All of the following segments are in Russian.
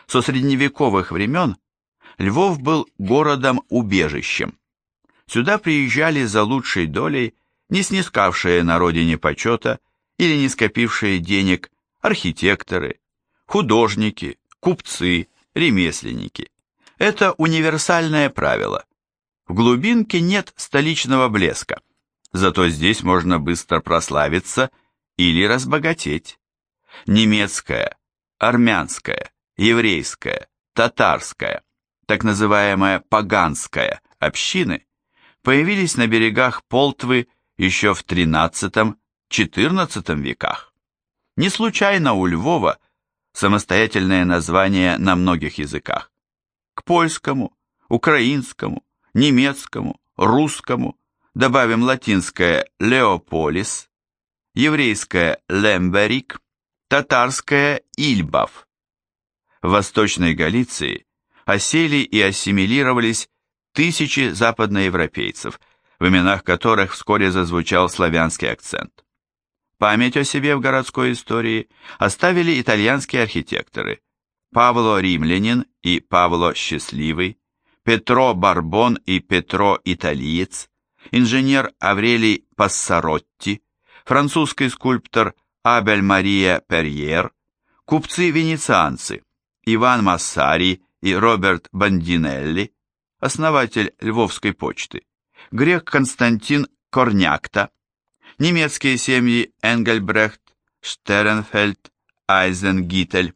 Со средневековых времен Львов был городом-убежищем. Сюда приезжали за лучшей долей не снискавшие на родине почета или не скопившие денег архитекторы, художники, купцы, ремесленники. Это универсальное правило. В глубинке нет столичного блеска, зато здесь можно быстро прославиться или разбогатеть. Немецкая, армянская, еврейская, татарская, так называемая поганская общины появились на берегах Полтвы еще в XIII-XIV веках. Не случайно у Львова самостоятельное название на многих языках. К польскому, украинскому, немецкому, русскому добавим латинское «Леополис», еврейское «Лемберик», татарское «Ильбав». В Восточной Галиции осели и ассимилировались тысячи западноевропейцев, в именах которых вскоре зазвучал славянский акцент. Память о себе в городской истории оставили итальянские архитекторы Павло Римлянин и Павло Счастливый, Петро Барбон и Петро Италиец, инженер Аврелий Пассаротти, французский скульптор Абель Мария Перьер, купцы-венецианцы Иван Массари и Роберт Бандинелли, основатель Львовской почты, грек Константин Корнякта, немецкие семьи Энгельбрехт, Штернфельд, Айзенгиттель.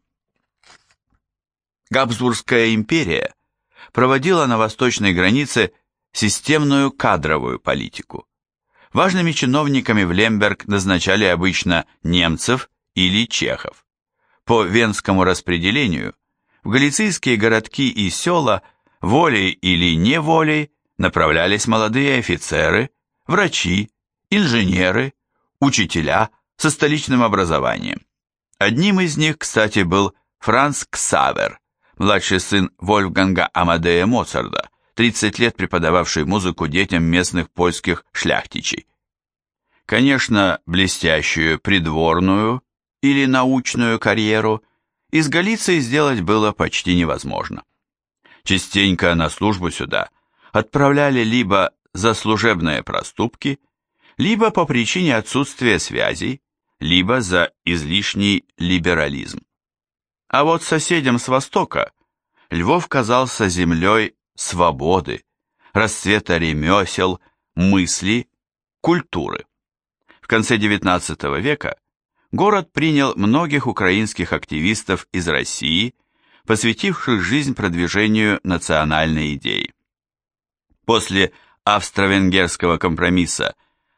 Габсбургская империя проводила на восточной границе системную кадровую политику. Важными чиновниками в Лемберг назначали обычно немцев или чехов. По венскому распределению в галицийские городки и села волей или неволей направлялись молодые офицеры, врачи, инженеры, учителя со столичным образованием. Одним из них, кстати, был Франц Ксавер, младший сын Вольфганга Амадея Моцарта, 30 лет преподававший музыку детям местных польских шляхтичей. Конечно, блестящую придворную или научную карьеру из Галиции сделать было почти невозможно. Частенько на службу сюда отправляли либо за служебные проступки, либо по причине отсутствия связей, либо за излишний либерализм. А вот соседям с востока Львов казался землей свободы, расцвета ремесел, мысли, культуры. В конце XIX века город принял многих украинских активистов из России, посвятивших жизнь продвижению национальной идеи. После австро-венгерского компромисса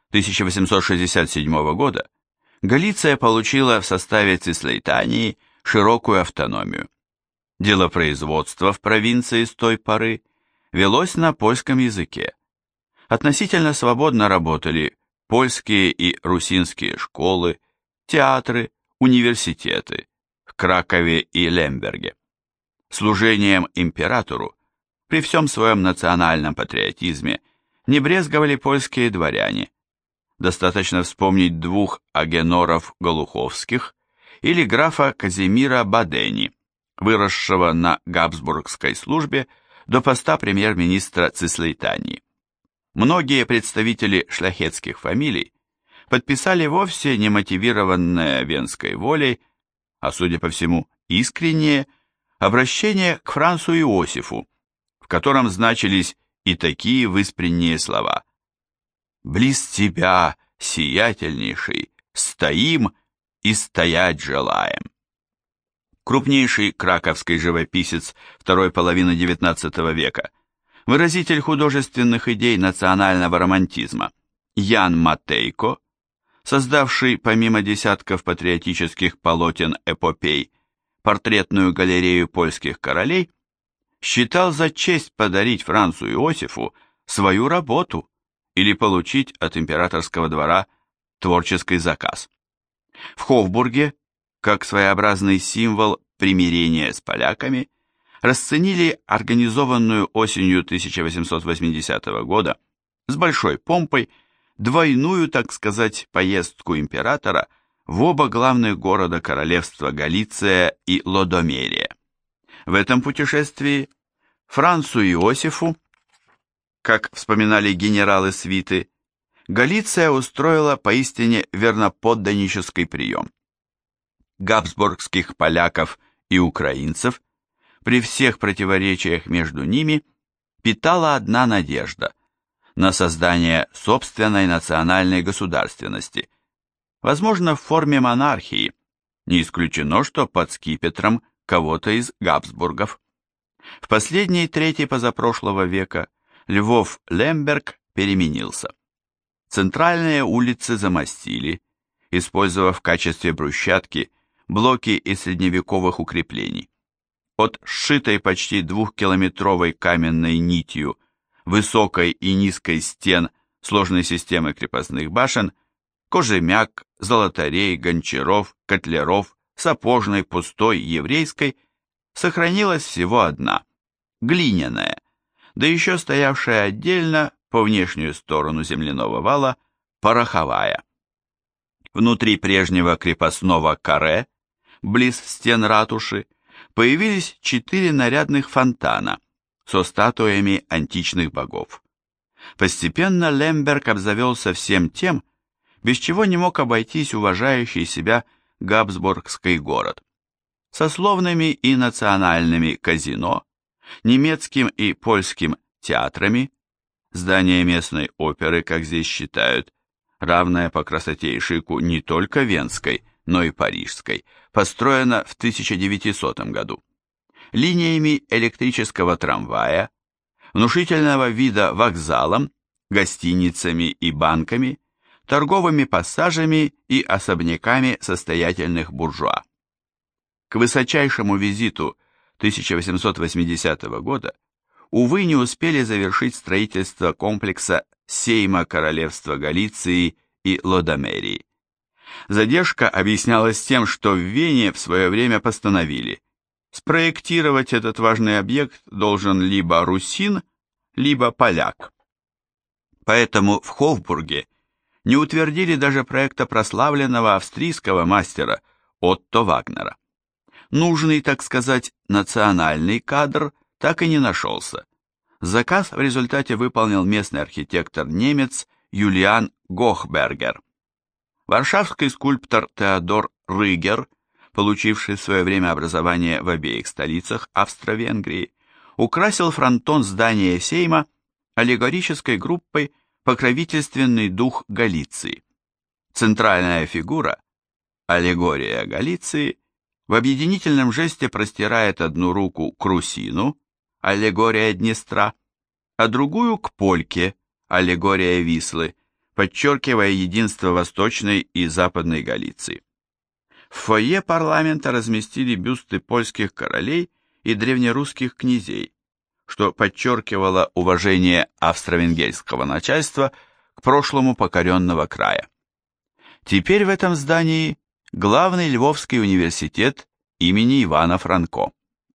1867 года Галиция получила в составе Цислейтании широкую автономию. Делопроизводство в провинции с той поры велось на польском языке. Относительно свободно работали польские и русинские школы, театры, университеты в Кракове и Лемберге. Служением императору при всем своем национальном патриотизме не брезговали польские дворяне. Достаточно вспомнить двух агеноров Голуховских или графа Казимира Бадени, выросшего на габсбургской службе до поста премьер-министра Цислейтании. Многие представители шляхетских фамилий подписали вовсе не мотивированное венской волей, а, судя по всему, искреннее обращение к Францу Иосифу, в котором значились и такие выспренние слова: «Близ тебя, сиятельнейший, стоим и стоять желаем». Крупнейший краковский живописец второй половины XIX века, выразитель художественных идей национального романтизма Ян Матейко, создавший помимо десятков патриотических полотен эпопей портретную галерею польских королей, считал за честь подарить Францу Иосифу свою работу или получить от императорского двора творческий заказ. В Хофбурге, как своеобразный символ примирения с поляками, расценили организованную осенью 1880 года с большой помпой двойную, так сказать, поездку императора в оба главных города королевства Галиция и Лодомерия. В этом путешествии Францу Иосифу, как вспоминали генералы свиты, Галиция устроила поистине верноподданнический прием. Габсбургских поляков и украинцев, при всех противоречиях между ними, питала одна надежда на создание собственной национальной государственности, возможно, в форме монархии, не исключено, что под скипетром кого-то из Габсбургов. В последней трети позапрошлого века Львов-Лемберг переменился. Центральные улицы замостили, использовав в качестве брусчатки блоки из средневековых укреплений. От сшитой почти 2-километровой каменной нитью высокой и низкой стен сложной системы крепостных башен Кожемяк, Золотарей, Гончаров, Котляров, Сапожной, Пустой, Еврейской сохранилась всего одна, глиняная, да еще стоявшая отдельно по внешнюю сторону земляного вала пороховая. Внутри прежнего крепостного каре, близ стен ратуши, появились 4 нарядных фонтана со статуями античных богов. Постепенно Лемберг обзавелся всем тем, без чего не мог обойтись уважающий себя Габсбургский город. Сословными и национальными казино, немецким и польским театрами, здание местной оперы, как здесь считают, равное по красоте и шику не только венской, но и парижской, построено в 1900 году, линиями электрического трамвая, внушительного вида вокзалом, гостиницами и банками, торговыми пассажами и особняками состоятельных буржуа. К высочайшему визиту 1880 года, увы, не успели завершить строительство комплекса Сейма Королевства Галиции и Лодомерии. Задержка объяснялась тем, что в Вене в свое время постановили, спроектировать этот важный объект должен либо русин, либо поляк. Поэтому в Хофбурге не утвердили даже проекта прославленного австрийского мастера Отто Вагнера. Нужный, так сказать, национальный кадр так и не нашелся. Заказ в результате выполнил местный архитектор-немец Юлиан Гохбергер. Варшавский скульптор Теодор Рыгер, получивший в свое время образование в обеих столицах Австро-Венгрии, украсил фронтон здания Сейма аллегорической группой «Покровительственный дух Галиции». Центральная фигура, аллегория Галиции, в объединительном жесте простирает одну руку к русину, аллегория Днестра, а другую к польке, аллегория Вислы, подчеркивая единство Восточной и Западной Галиции. В фойе парламента разместили бюсты польских королей и древнерусских князей, что подчеркивало уважение австро-венгерского начальства к прошлому покоренного края. Теперь в этом здании главный Львовский университет имени Ивана Франко.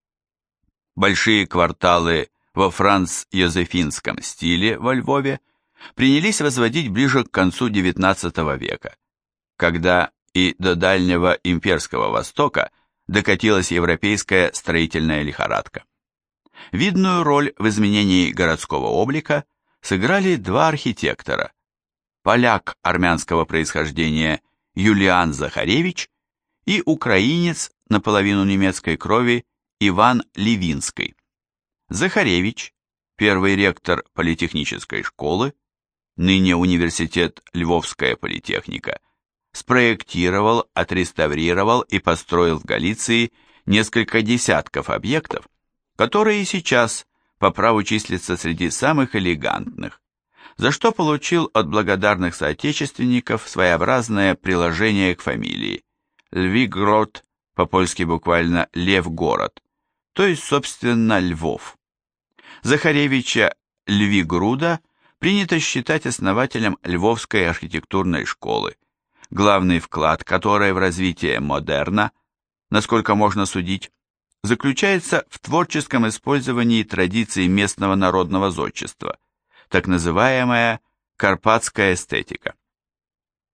Большие кварталы во франц-йозефинском стиле во Львове принялись возводить ближе к концу XIX века, когда и до дальнего имперского Востока докатилась европейская строительная лихорадка. Видную роль в изменении городского облика сыграли 2 архитектора: поляк армянского происхождения Юлиан Захаревич и украинец наполовину немецкой крови Иван Левинский. Захаревич, первый ректор политехнической школы, ныне университет Львовская политехника, спроектировал, отреставрировал и построил в Галиции несколько десятков объектов, которые и сейчас по праву числятся среди самых элегантных, за что получил от благодарных соотечественников своеобразное приложение к фамилии Львигрод, по-польски буквально Лев-город, то есть, собственно, Львов. Захаревича Львигруда принято считать основателем Львовской архитектурной школы, главный вклад которой в развитие модерна, насколько можно судить, заключается в творческом использовании традиций местного народного зодчества, так называемая карпатская эстетика.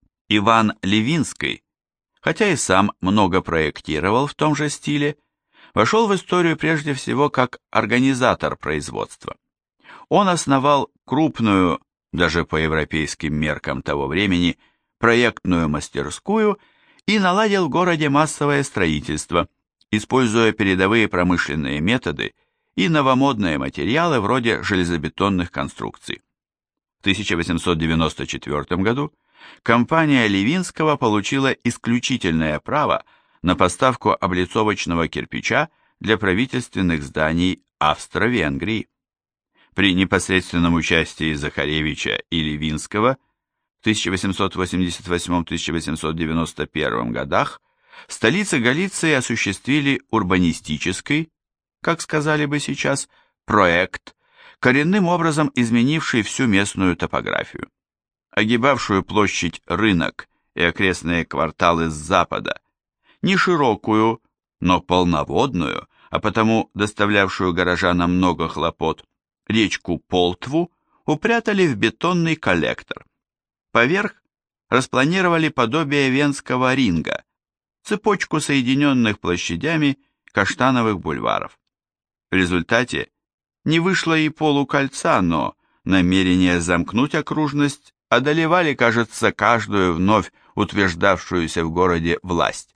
Иван Левинский, хотя и сам много проектировал в том же стиле, вошел в историю прежде всего как организатор производства. Он основал крупную, даже по европейским меркам того времени, проектную мастерскую и наладил в городе массовое строительство, используя передовые промышленные методы и новомодные материалы вроде железобетонных конструкций. В 1894 году компания Левинского получила исключительное право на поставку облицовочного кирпича для правительственных зданий Австро-Венгрии. При непосредственном участии Захаревича и Левинского в 1888-1891 годах в столице Галиции осуществили урбанистический, как сказали бы сейчас, проект, коренным образом изменивший всю местную топографию. Огибавшую площадь Рынок и окрестные кварталы с запада, не широкую, но полноводную, а потому доставлявшую горожанам много хлопот, речку Полтву упрятали в бетонный коллектор. Поверх распланировали подобие Венского ринга, цепочку соединенных площадями каштановых бульваров. В результате не вышло и полукольца, но намерения замкнуть окружность одолевали, кажется, каждую вновь утверждавшуюся в городе власть.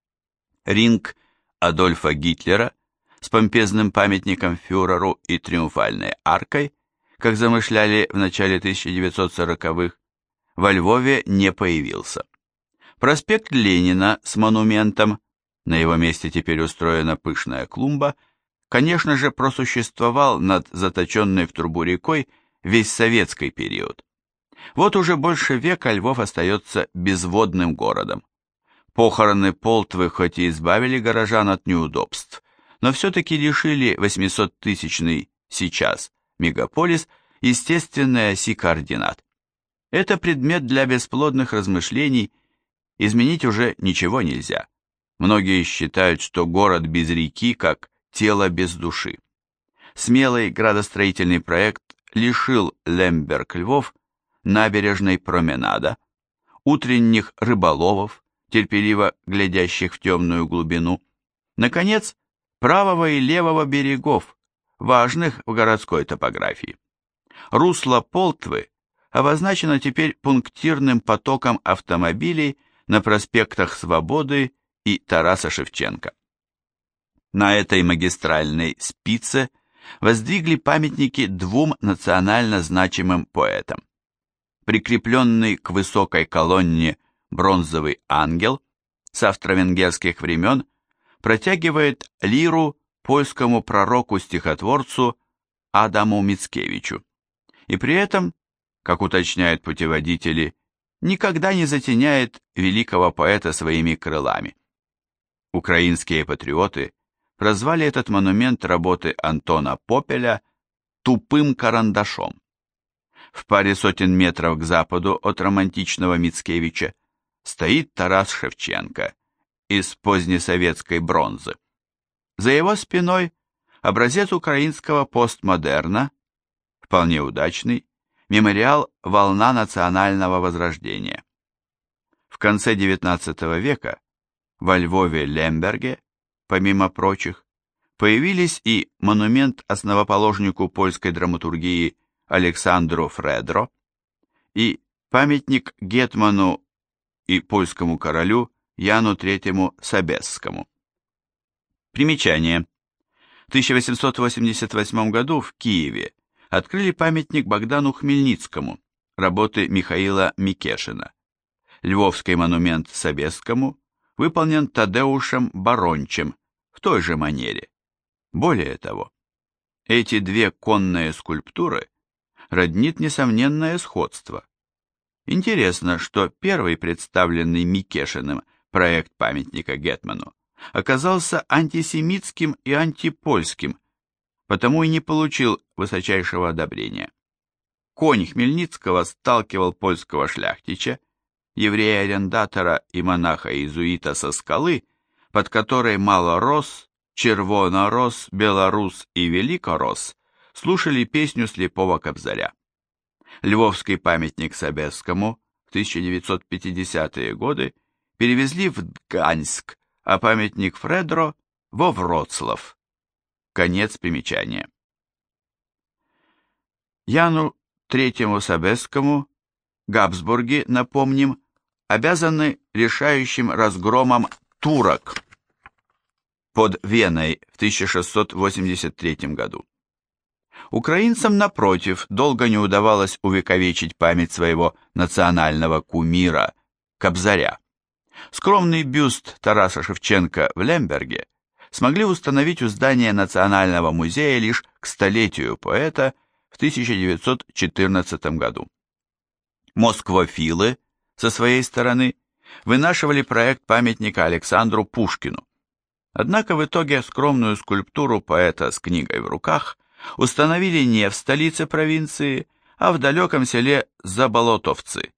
Ринг Адольфа Гитлера с помпезным памятником фюреру и триумфальной аркой, как замышляли в начале 1940-х, во Львове не появился. Проспект Ленина с монументом, на его месте теперь устроена пышная клумба, конечно же, просуществовал над заточенной в трубу рекой весь советский период. Вот уже больше века Львов остается безводным городом. Похороны Полтвы хоть и избавили горожан от неудобств, но все-таки лишили 800-тысячный сейчас мегаполис естественной оси координат. Это предмет для бесплодных размышлений, изменить уже ничего нельзя. Многие считают, что город без реки как тело без души. Смелый градостроительный проект лишил Лемберг-Львов набережной променада, утренних рыболовов, терпеливо глядящих в темную глубину, наконец, правого и левого берегов, важных в городской топографии. Русло Полтвы обозначено теперь пунктирным потоком автомобилей на проспектах Свободы и Тараса Шевченко. На этой магистральной спице воздвигли памятники двум национально значимым поэтам. Прикрепленный к высокой колонне бронзовый ангел с австро-венгерских времен протягивает лиру польскому пророку-стихотворцу Адаму Мицкевичу, и при этом, как уточняют путеводители, никогда не затеняет великого поэта своими крылами. Украинские патриоты прозвали этот монумент работы Антона Попеля «тупым карандашом». В паре сотен метров к западу от романтичного Мицкевича стоит Тарас Шевченко из позднесоветской бронзы. За его спиной образец украинского постмодерна, вполне удачный, мемориал «Волна национального возрождения». В конце XIX века во Львове-Лемберге, помимо прочих, появились и монумент основоположнику польской драматургии Александру Фредро, и памятник гетману и польскому королю Яну III Собесскому. Примечание. В 1888 году в Киеве открыли памятник Богдану Хмельницкому, работы Михаила Микешина. Львовский монумент Собесскому выполнен Тадеушем Барончем в той же манере. Более того, эти две конные скульптуры роднит несомненное сходство. Интересно, что первый представленный Микешиным проект памятника гетману оказался антисемитским и антипольским, потому и не получил высочайшего одобрения. Конь Хмельницкого сталкивал польского шляхтича, еврея-арендатора и монаха-иезуита со скалы, под которой малорос, червонорос, белорус и великорос слушали песню слепого кобзаря. Львовский памятник Собесскому в 1950-е годы перевезли в Гданьск, а памятник Фредро во Вроцлав. Конец примечания. Яну III Собесскому Габсбурги, напомним, обязаны решающим разгромом турок под Веной в 1683 году. Украинцам, напротив, долго не удавалось увековечить память своего национального кумира Кобзаря. Скромный бюст Тараса Шевченко в Лемберге смогли установить у здания Национального музея лишь к столетию поэта в 1914 году. Москвофилы, со своей стороны, вынашивали проект памятника Александру Пушкину. Однако в итоге скромную скульптуру поэта с книгой в руках установили не в столице провинции, а в далеком селе Заболотовцы.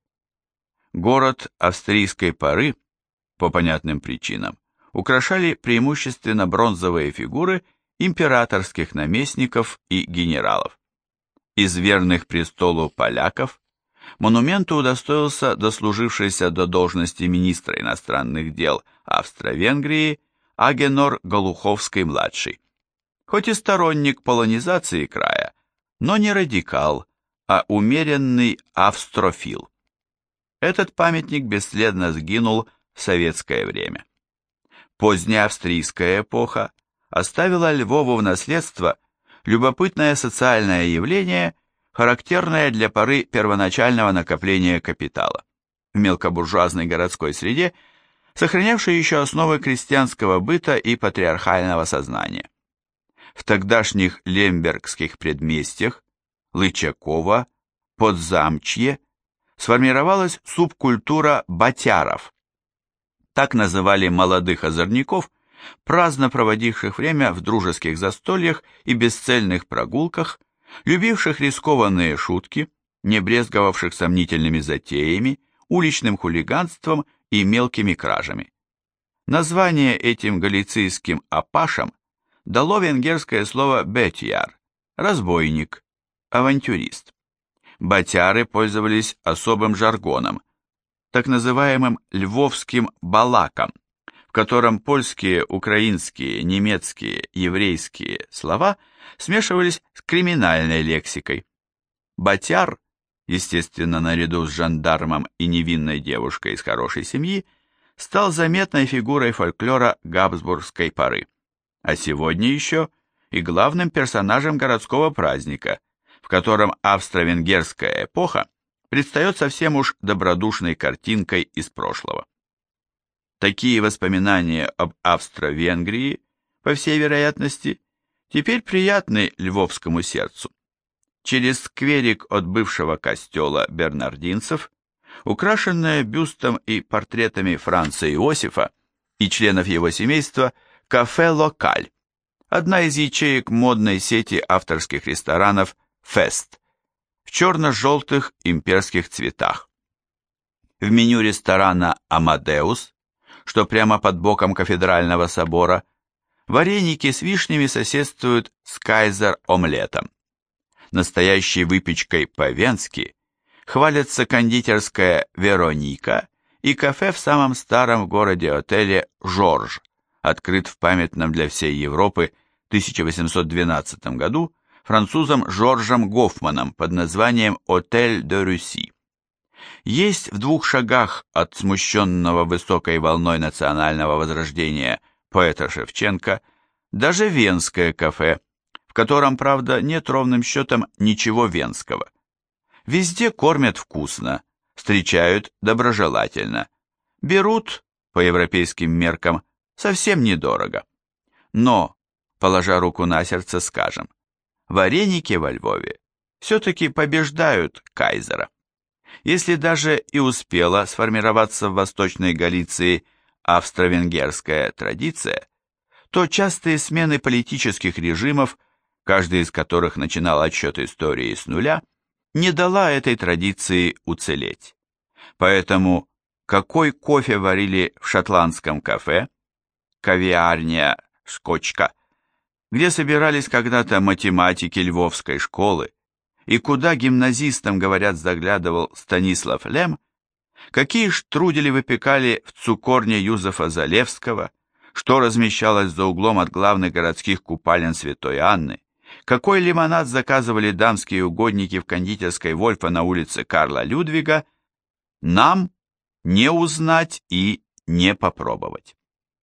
Город австрийской поры, по понятным причинам, украшали преимущественно бронзовые фигуры императорских наместников и генералов. Из верных престолу поляков монументу удостоился дослужившийся до должности министра иностранных дел Австро-Венгрии Агенор Голуховский-младший. Хоть и сторонник полонизации края, но не радикал, а умеренный австрофил. Этот памятник бесследно сгинул в советское время. Поздняя австрийская эпоха оставила Львову в наследство любопытное социальное явление, характерное для поры первоначального накопления капитала. В мелкобуржуазной городской среде сохранявшей еще основы крестьянского быта и патриархального сознания. В тогдашних лембергских предместьях Лычакова, Подзамчье сформировалась субкультура ботяров. Так называли молодых озорников, праздно проводивших время в дружеских застольях и бесцельных прогулках, любивших рискованные шутки, не брезговавших сомнительными затеями, уличным хулиганством и мелкими кражами. Название этим галицийским апашам дало венгерское слово «бетьяр» – разбойник, авантюрист. Ботяры пользовались особым жаргоном, так называемым львовским балаком, в котором польские, украинские, немецкие, еврейские слова смешивались с криминальной лексикой. Ботяр, естественно, наряду с жандармом и невинной девушкой из хорошей семьи, стал заметной фигурой фольклора габсбургской поры, а сегодня еще и главным персонажем городского праздника, в котором австро-венгерская эпоха предстает совсем уж добродушной картинкой из прошлого. Такие воспоминания об Австро-Венгрии, по всей вероятности, теперь приятны львовскому сердцу. Через скверик от бывшего костела бернардинцев, украшенное бюстом и портретами Франца Иосифа и членов его семейства, кафе «Локаль», одна из ячеек модной сети авторских ресторанов «Фест», в черно-желтых имперских цветах. В меню ресторана «Амадеус», что прямо под боком кафедрального собора, вареники с вишнями соседствуют с кайзер-омлетом. Настоящей выпечкой по-венски хвалятся кондитерская «Вероника» и кафе в самом старом городе-отеле «Жорж», открыт в памятном для всей Европы 1812 году французом Жоржем Гофманом под названием «Отель де Руси». Есть в 2 шагах от смущенного высокой волной национального возрождения поэта Шевченко даже венское кафе, в котором, правда, нет ровным счетом ничего венского. Везде кормят вкусно, встречают доброжелательно, берут, по европейским меркам, совсем недорого. Но, положа руку на сердце, скажем, вареники во Львове все-таки побеждают кайзера. Если даже и успела сформироваться в Восточной Галиции австро-венгерская традиция, то частые смены политических режимов, каждый из которых начинал отсчет истории с нуля, не дала этой традиции уцелеть. Поэтому какой кофе варили в шотландском кафе, кавиарня «Шкочка», где собирались когда-то математики Львовской школы, и куда гимназистам, говорят, заглядывал Станислав Лем, какие штрудели выпекали в цукорне Юзефа Залевского, что размещалось за углом от главных городских купалин Святой Анны, какой лимонад заказывали дамские угодники в кондитерской Вольфа на улице Карла Людвига, нам не узнать и не попробовать.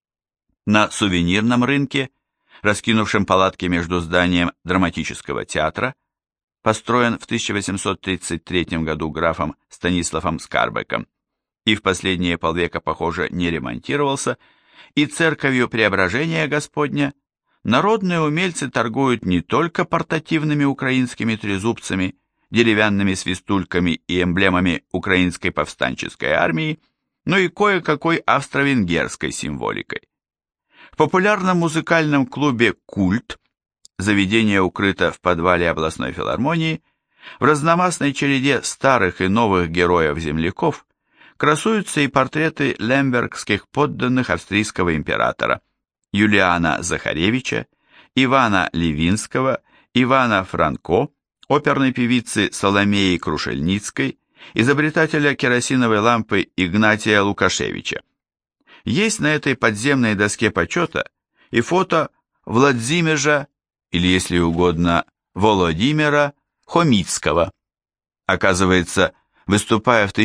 На сувенирном рынке, раскинувшем палатки между зданием драматического театра, построен в 1833 году графом Станиславом Скарбеком и в последние полвека, похоже, не ремонтировался, и церковью Преображения Господня, народные умельцы торгуют не только портативными украинскими трезубцами, деревянными свистульками и эмблемами украинской повстанческой армии, но и кое-какой австро-венгерской символикой. В популярном музыкальном клубе «Культ», заведение укрыто в подвале областной филармонии, в разномастной череде старых и новых героев-земляков красуются и портреты лембергских подданных австрийского императора Юлиана Захаревича, Ивана Левинского, Ивана Франко, оперной певицы Соломеи Крушельницкой, изобретателя керосиновой лампы Игнатия Лукашевича. Есть на этой подземной доске почета и фото Владимира, или, если угодно, Володимира Хомицкого. Оказывается, выступая в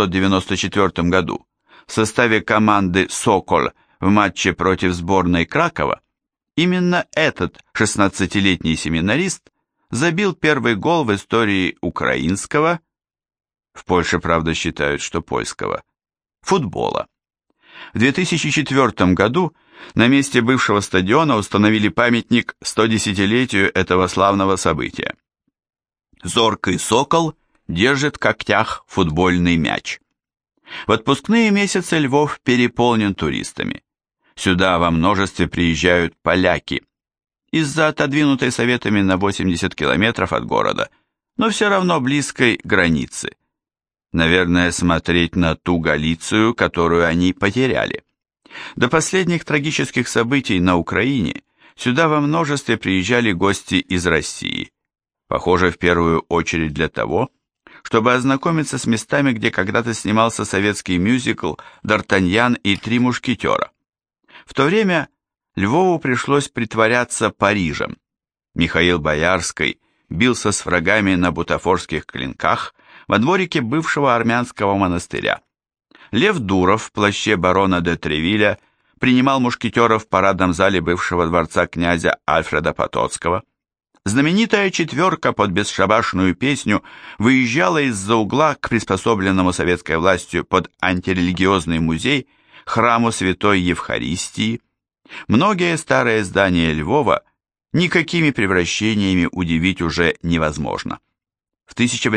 1894 году в составе команды «Сокол» в матче против сборной Кракова, именно этот 16-летний семинарист забил первый гол в истории украинского, в Польше, правда, считают, что польского, футбола. В 2004 году на месте бывшего стадиона установили памятник 110-летию этого славного события. Зоркий сокол держит в когтях футбольный мяч. В отпускные месяцы Львов переполнен туристами. Сюда во множестве приезжают поляки. Из-за отодвинутой Советами на 80 километров от города, но все равно близкой границы. Наверное, смотреть на ту Галицию, которую они потеряли. До последних трагических событий на Украине сюда во множестве приезжали гости из России. Похоже, в первую очередь для того, чтобы ознакомиться с местами, где когда-то снимался советский мюзикл «Д'Артаньян и три мушкетера». В то время Львову пришлось притворяться Парижем. Михаил Боярский бился с врагами на бутафорских клинках во дворике бывшего армянского монастыря. Лев Дуров в плаще барона де Тревиля принимал мушкетеров в парадном зале бывшего дворца князя Альфреда Потоцкого. Знаменитая четверка под бесшабашную песню выезжала из-за угла к приспособленному советской властью под антирелигиозный музей храму Святой Евхаристии. Многие старые здания Львова никакими превращениями удивить уже невозможно. В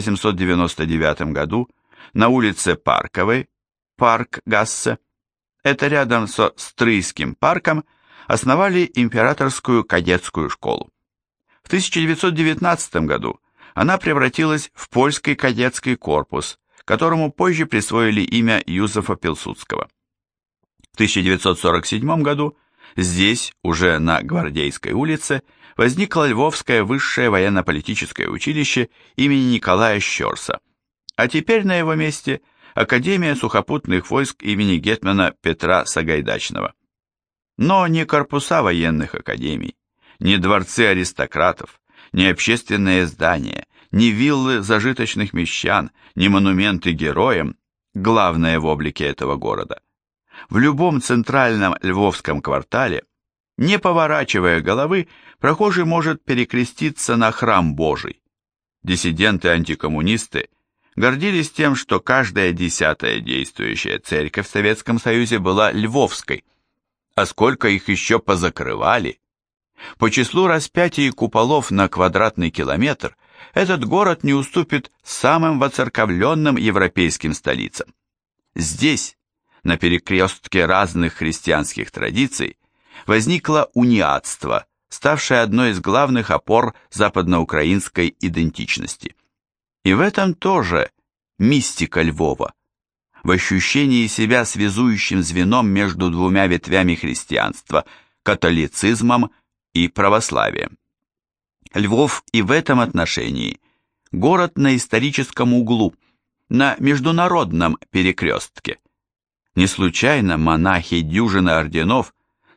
1899 году на улице Парковой, парк Гассе, это рядом со Стрийским парком, основали императорскую кадетскую школу. В 1919 году она превратилась в польский кадетский корпус, которому позже присвоили имя Юзефа Пилсудского. В 1947 году здесь, уже на Гвардейской улице, возникло Львовское высшее военно-политическое училище имени Николая Щорса, а теперь на его месте Академия сухопутных войск имени гетмана Петра Сагайдачного. Но ни корпуса военных академий, ни дворцы аристократов, ни общественные здания, ни виллы зажиточных мещан, ни монументы героям – главное в облике этого города. В любом центральном львовском квартале, не поворачивая головы, прохожий может перекреститься на храм Божий. Диссиденты-антикоммунисты гордились тем, что каждая 10-я действующая церковь в Советском Союзе была львовской, а сколько их еще позакрывали. По числу распятий куполов на квадратный километр этот город не уступит самым воцерковленным европейским столицам. Здесь, на перекрестке разных христианских традиций, возникло униатство, ставшее одной из главных опор западноукраинской идентичности. И в этом тоже мистика Львова, в ощущении себя связующим звеном между двумя ветвями христианства – католицизмом и православием. Львов и в этом отношении – город на историческом углу, на международном перекрестке. Не случайно монахи дюжины орденов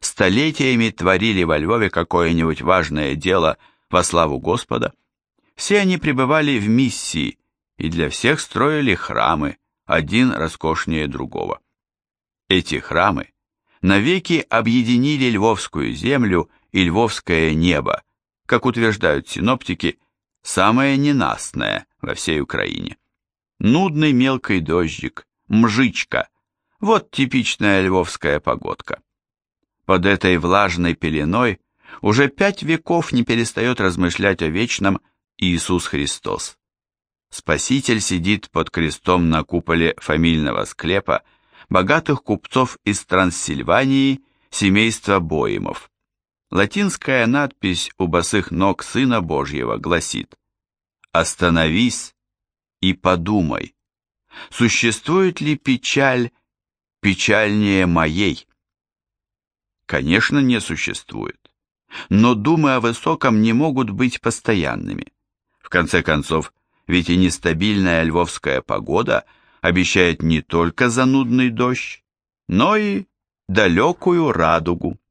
столетиями творили во Львове какое-нибудь важное дело во славу Господа. Все они пребывали в миссии и для всех строили храмы, один роскошнее другого. Эти храмы навеки объединили Львовскую землю и Львовское небо, как утверждают синоптики, самое ненастное во всей Украине. Нудный мелкий дождик, мжичка – вот типичная львовская погодка. Под этой влажной пеленой уже 5 веков не перестает размышлять о вечном Иисус Христос. Спаситель сидит под крестом на куполе фамильного склепа богатых купцов из Трансильвании, семейства Боимов. Латинская надпись у босых ног Сына Божьего гласит: «Остановись и подумай, существует ли печаль печальнее моей?» Конечно, не существует, но думы о высоком не могут быть постоянными. В конце концов, ведь и нестабильная львовская погода обещает не только занудный дождь, но и далекую радугу.